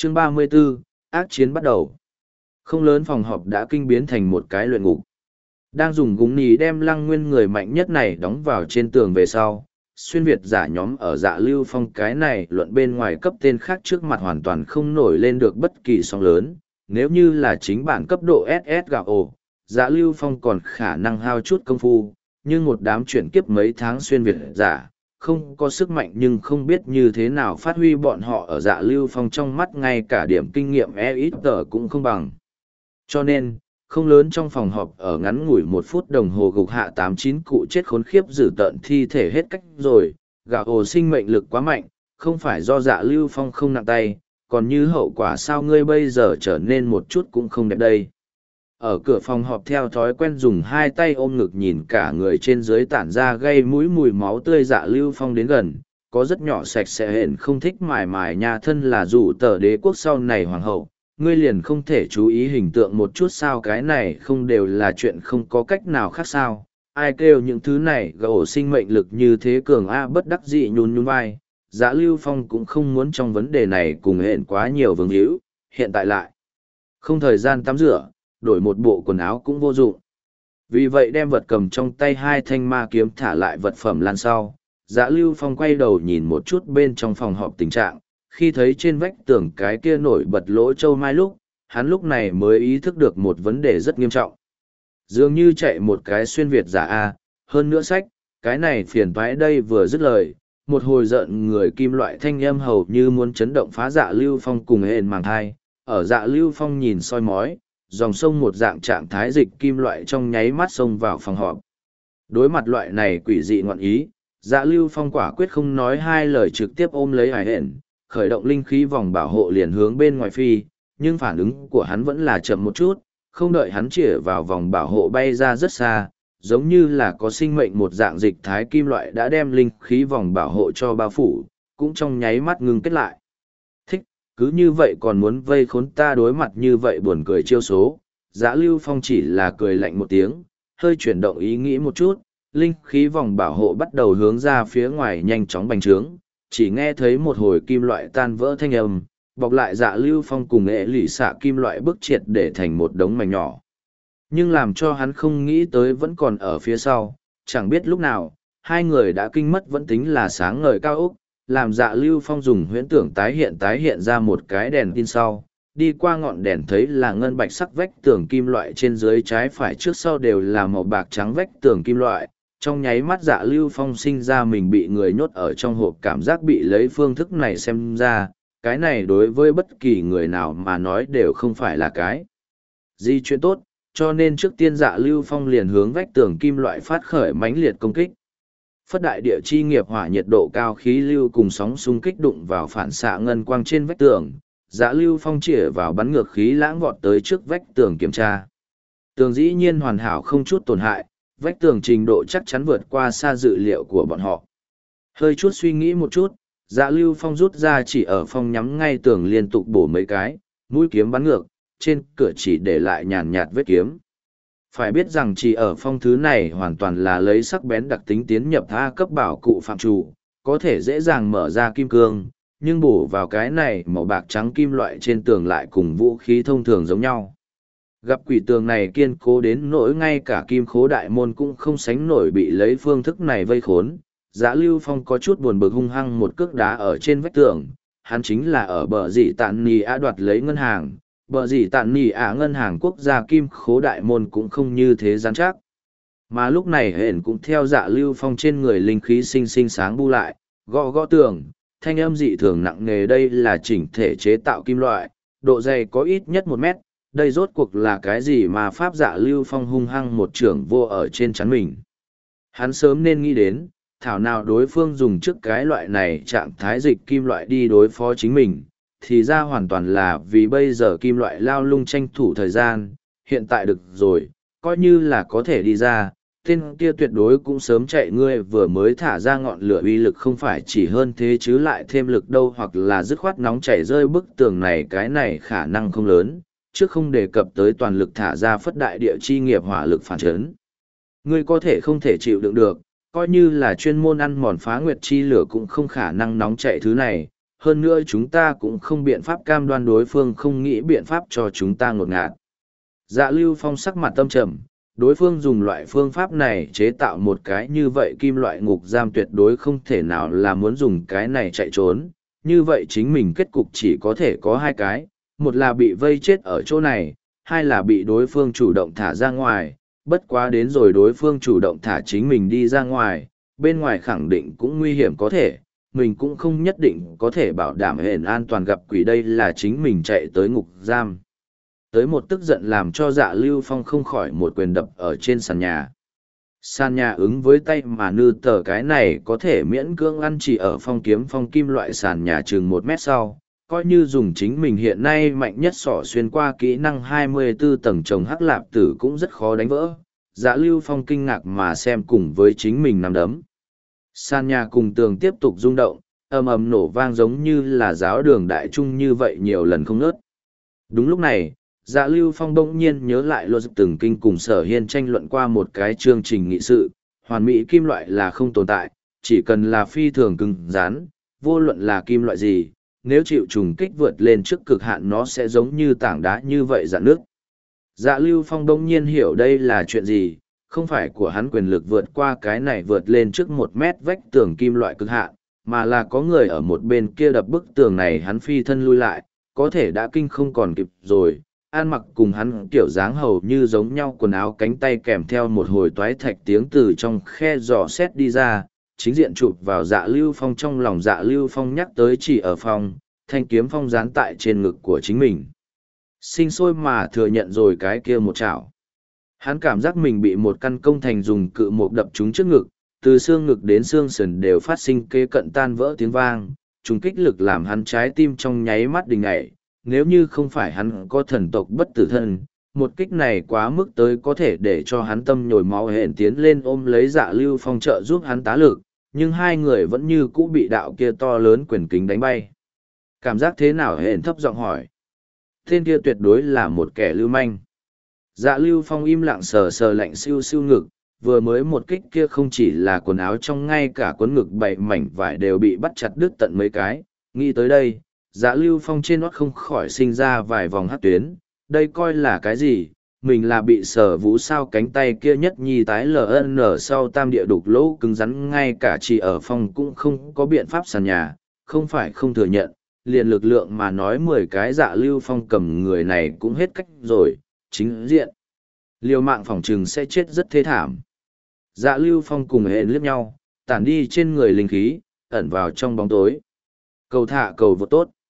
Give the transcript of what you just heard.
Chương 34, ác chiến bắt đầu. Không lớn phòng họp đã kinh biến thành một cái luyện ngục. Đang dùng gúng nì đem Lăng Nguyên người mạnh nhất này đóng vào trên tường về sau, xuyên Việt giả nhóm ở Dạ Lưu Phong cái này luận bên ngoài cấp tên khác trước mặt hoàn toàn không nổi lên được bất kỳ sóng lớn. Nếu như là chính bản cấp độ SS gạo ổ, Dạ Lưu Phong còn khả năng hao chút công phu, nhưng một đám chuyển kiếp mấy tháng xuyên Việt giả, không có sức mạnh nhưng không biết như thế nào phát huy bọn họ ở Dạ Lưu Phong trong mắt, ngay cả điểm kinh nghiệm ít tờ cũng không bằng. Cho nên, không lớn trong phòng họp ở ngắn ngủi 1 phút đồng hồ gục hạ 8-9 cụ chết khốn khiếp dữ tợn thi thể hết cách rồi. Gạo ồ sinh mệnh lực quá mạnh, không phải do Dạ Lưu Phong không nặng tay, còn như hậu quả sao ngươi bây giờ trở nên một chút cũng không đẹp đây. Ở cửa phòng họp theo thói quen dùng hai tay ôm ngực nhìn cả người trên dưới tản ra gây mũi mùi máu tươi. Dạ Lưu Phong đến gần, có rất nhỏ sạch sẽ hển không thích mài mài nhà thân là dù tờ đế quốc sau này hoàng hậu. Ngươi liền không thể chú ý hình tượng một chút sao? Cái này không đều là chuyện không có cách nào khác sao? Ai kêu những thứ này gỗ sinh mệnh lực như thế cường a? Bất đắc dĩ nhún nhún vai. Dạ Lưu Phong cũng không muốn trong vấn đề này cùng hẹn quá nhiều vương hữu, hiện tại lại không thời gian tắm rửa, đổi một bộ quần áo cũng vô dụng. Vì vậy đem vật cầm trong tay hai thanh ma kiếm thả lại vật phẩm lan sau. Dạ Lưu Phong quay đầu nhìn một chút bên trong phòng họp tình trạng. Khi thấy trên vách tường cái kia nổi bật lỗ châu mai lúc, hắn lúc này mới ý thức được một vấn đề rất nghiêm trọng. Dường như chạy một cái xuyên Việt giả A, hơn nữa sách, cái này phiền toái đây. Vừa dứt lời, một hồi giận người kim loại thanh âm hầu như muốn chấn động phá Dạ Lưu Phong cùng hên màng thai. Ở Dạ Lưu Phong nhìn soi mói, dòng sông một dạng trạng thái dịch kim loại trong nháy mắt xông vào phòng họp. Đối mặt loại này quỷ dị ngọn ý, Dạ Lưu Phong quả quyết không nói hai lời trực tiếp ôm lấy hải hển, khởi động linh khí vòng bảo hộ liền hướng bên ngoài phi, nhưng phản ứng của hắn vẫn là chậm một chút, không đợi hắn chĩa vào vòng bảo hộ bay ra rất xa, giống như là có sinh mệnh một dạng dịch thái kim loại đã đem linh khí vòng bảo hộ cho bao phủ, cũng trong nháy mắt ngưng kết lại. Thích, cứ như vậy còn muốn vây khốn ta? Đối mặt như vậy buồn cười chiêu số, Dạ Lưu Phong chỉ là cười lạnh một tiếng, hơi chuyển động ý nghĩ một chút, linh khí vòng bảo hộ bắt đầu hướng ra phía ngoài nhanh chóng bành trướng. Chỉ nghe thấy một hồi kim loại tan vỡ thanh âm, bọc lại Dạ Lưu Phong cùng ệ lì xạ kim loại bức triệt để thành một đống mảnh nhỏ. Nhưng làm cho hắn không nghĩ tới vẫn còn ở phía sau, chẳng biết lúc nào, hai người đã kinh mất vẫn tính là sáng ngời cao ốc, làm Dạ Lưu Phong dùng huyễn tưởng tái hiện ra một cái đèn tin sau. Đi qua ngọn đèn thấy là ngân bạch sắc vách tường kim loại trên dưới trái phải trước sau đều là màu bạc trắng vách tường kim loại. Trong nháy mắt Dạ Lưu Phong sinh ra mình bị người nhốt ở trong hộp cảm giác bị lấy. Phương thức này xem ra, cái này đối với bất kỳ người nào mà nói đều không phải là cái gì chuyện tốt, cho nên trước tiên Dạ Lưu Phong liền hướng vách tường kim loại phát khởi mãnh liệt công kích. Phất đại địa chi nghiệp hỏa nhiệt độ cao khí lưu cùng sóng xung kích đụng vào phản xạ ngân quang trên vách tường, Dạ Lưu Phong chĩa vào bắn ngược khí lãng vọt tới trước vách tường kiểm tra. Tường dĩ nhiên hoàn hảo không chút tổn hại, vách tường trình độ chắc chắn vượt qua xa dự liệu của bọn họ. Hơi chút suy nghĩ một chút, Dạ Lưu Phong rút ra chỉ ở phong nhắm ngay tường liên tục bổ mấy cái, mũi kiếm bắn ngược, trên cửa chỉ để lại nhàn nhạt vết kiếm. Phải biết rằng chỉ ở phong thứ này hoàn toàn là lấy sắc bén đặc tính tiến nhập A cấp bảo cụ phạm chủ, có thể dễ dàng mở ra kim cương, nhưng bổ vào cái này màu bạc trắng kim loại trên tường lại cùng vũ khí thông thường giống nhau. Gặp quỷ tường này kiên cố đến nỗi ngay cả kim khố đại môn cũng không sánh nổi bị lấy phương thức này vây khốn. Dạ Lưu Phong có chút buồn bực hung hăng một cước đá ở trên vách tường, hắn chính là ở bờ dì tạn nì ạ đoạt lấy ngân hàng. Bờ dì tạn nì ạ ngân hàng quốc gia kim khố đại môn cũng không như thế rắn chắc. Mà lúc này hển cũng theo Dạ Lưu Phong trên người linh khí sinh sinh sáng bu lại, gõ gõ tường, thanh âm dị thường nặng nề. Đây là chỉnh thể chế tạo kim loại, độ dày có ít nhất 1 mét. Đây rốt cuộc là cái gì mà pháp? Dạ Lưu Phong hung hăng một trưởng vô ở trên chắn mình. Hắn sớm nên nghĩ đến, thảo nào đối phương dùng trước cái loại này trạng thái dịch kim loại đi đối phó chính mình, thì ra hoàn toàn là vì bây giờ kim loại lao lung tranh thủ thời gian. Hiện tại được rồi, coi như là có thể đi ra, tên kia tuyệt đối cũng sớm chạy. Ngươi vừa mới thả ra ngọn lửa uy lực không phải chỉ hơn thế chứ lại thêm lực đâu, hoặc là dứt khoát nóng chảy rơi bức tường này, cái này khả năng không lớn, trước không đề cập tới toàn lực thả ra phất đại địa chi nghiệp hỏa lực phản chấn. Ngươi có thể không thể chịu đựng được, coi như là chuyên môn ăn mòn phá nguyệt chi lửa cũng không khả năng nóng chạy thứ này. hơn nữa chúng ta cũng không biện pháp cam đoan đối phương không nghĩ biện pháp cho chúng ta ngột ngạt. Dạ Lưu Phong sắc mặt tâm trầm, đối phương dùng loại phương pháp này chế tạo một cái như vậy kim loại ngục giam tuyệt đối không thể nào là muốn dùng cái này chạy trốn, như vậy chính mình kết cục chỉ có thể có hai cái, một là bị vây chết ở chỗ này, hai là bị đối phương chủ động thả ra ngoài, bất quá đến rồi đối phương chủ động thả chính mình đi ra ngoài, bên ngoài khẳng định cũng nguy hiểm có thể, mình cũng không nhất định có thể bảo đảm hển an toàn gặp quỷ, đây là chính mình chạy tới ngục giam. Tới một tức giận làm cho Dạ Lưu Phong không khỏi một quyền đập ở trên sàn nhà. Sàn nhà ứng với tay mà nư tờ cái này có thể miễn cưỡng ăn chỉ ở phong kim loại sàn nhà chừng 1 mét sau, coi như dùng chính mình hiện nay mạnh nhất sỏ xuyên qua kỹ năng 24 tầng trồng hắc lạp tử cũng rất khó đánh vỡ. Dạ Lưu Phong kinh ngạc mà xem cùng với chính mình nắm đấm. Sàn nhà cùng tường tiếp tục rung động, ầm ầm nổ vang giống như là giáo đường đại trung như vậy nhiều lần không ngớt. Đúng lúc này, Dạ Lưu Phong bỗng nhiên nhớ lại luật từng kinh cùng Sở Hiên tranh luận qua một cái chương trình nghị sự, hoàn mỹ kim loại là không tồn tại, chỉ cần là phi thường cứng rắn, vô luận là kim loại gì, nếu chịu trùng kích vượt lên trước cực hạn nó sẽ giống như tảng đá như vậy dạn nước. Dạ Lưu Phong bỗng nhiên hiểu đây là chuyện gì, không phải của hắn quyền lực vượt qua cái này vượt lên trước 1 mét vách tường kim loại cực hạn, mà là có người ở một bên kia đập bức tường này hắn phi thân lui lại, có thể đã kinh không còn kịp rồi. An mặc cùng hắn kiểu dáng hầu như giống nhau quần áo cánh tay kèm theo một hồi toái thạch tiếng từ trong khe giò xét đi ra, chính diện chụp vào Dạ Lưu Phong. Trong lòng Dạ Lưu Phong nhắc tới chỉ ở phòng, thanh kiếm phong dán tại trên ngực của chính mình. Sinh sôi mà thừa nhận rồi cái kia một chảo. Hắn cảm giác mình bị một căn công thành dùng cự mộc đập trúng trước ngực, từ xương ngực đến xương sườn đều phát sinh kế cận tan vỡ tiếng vang, trùng kích lực làm hắn trái tim trong nháy mắt đình ngảy. Nếu như không phải hắn có thần tộc bất tử thân, một kích này quá mức tới có thể để cho hắn tâm nhồi máu hển tiến lên ôm lấy Dạ Lưu Phong trợ giúp hắn tá lực, nhưng hai người vẫn như cũ bị đạo kia to lớn quyền kính đánh bay. Cảm giác thế nào hển thấp giọng hỏi. Tên kia tuyệt đối là một kẻ lưu manh. Dạ Lưu Phong im lặng sờ sờ lạnh siêu siêu ngực, vừa mới một kích kia không chỉ là quần áo trong ngay cả quấn ngực 7 mảnh vải đều bị bắt chặt đứt tận mấy cái, nghĩ tới đây. Dạ Lưu Phong trên nót không khỏi sinh ra vài vòng hát tuyến, đây coi là cái gì, mình là bị Sở Vũ sao cánh tay kia nhất nhi tái LN sau tam địa đục lỗ cứng rắn ngay cả chỉ ở phòng cũng không có biện pháp sàn nhà, không phải không thừa nhận, liền lực lượng mà nói 10 cái Dạ Lưu Phong cầm người này cũng hết cách rồi, chính diện. Liều mạng phòng trừng sẽ chết rất thê thảm. Dạ Lưu Phong cùng hẹn liếc nhau, tản đi trên người linh khí, ẩn vào trong bóng tối. Cầu thả cầu vô tốt.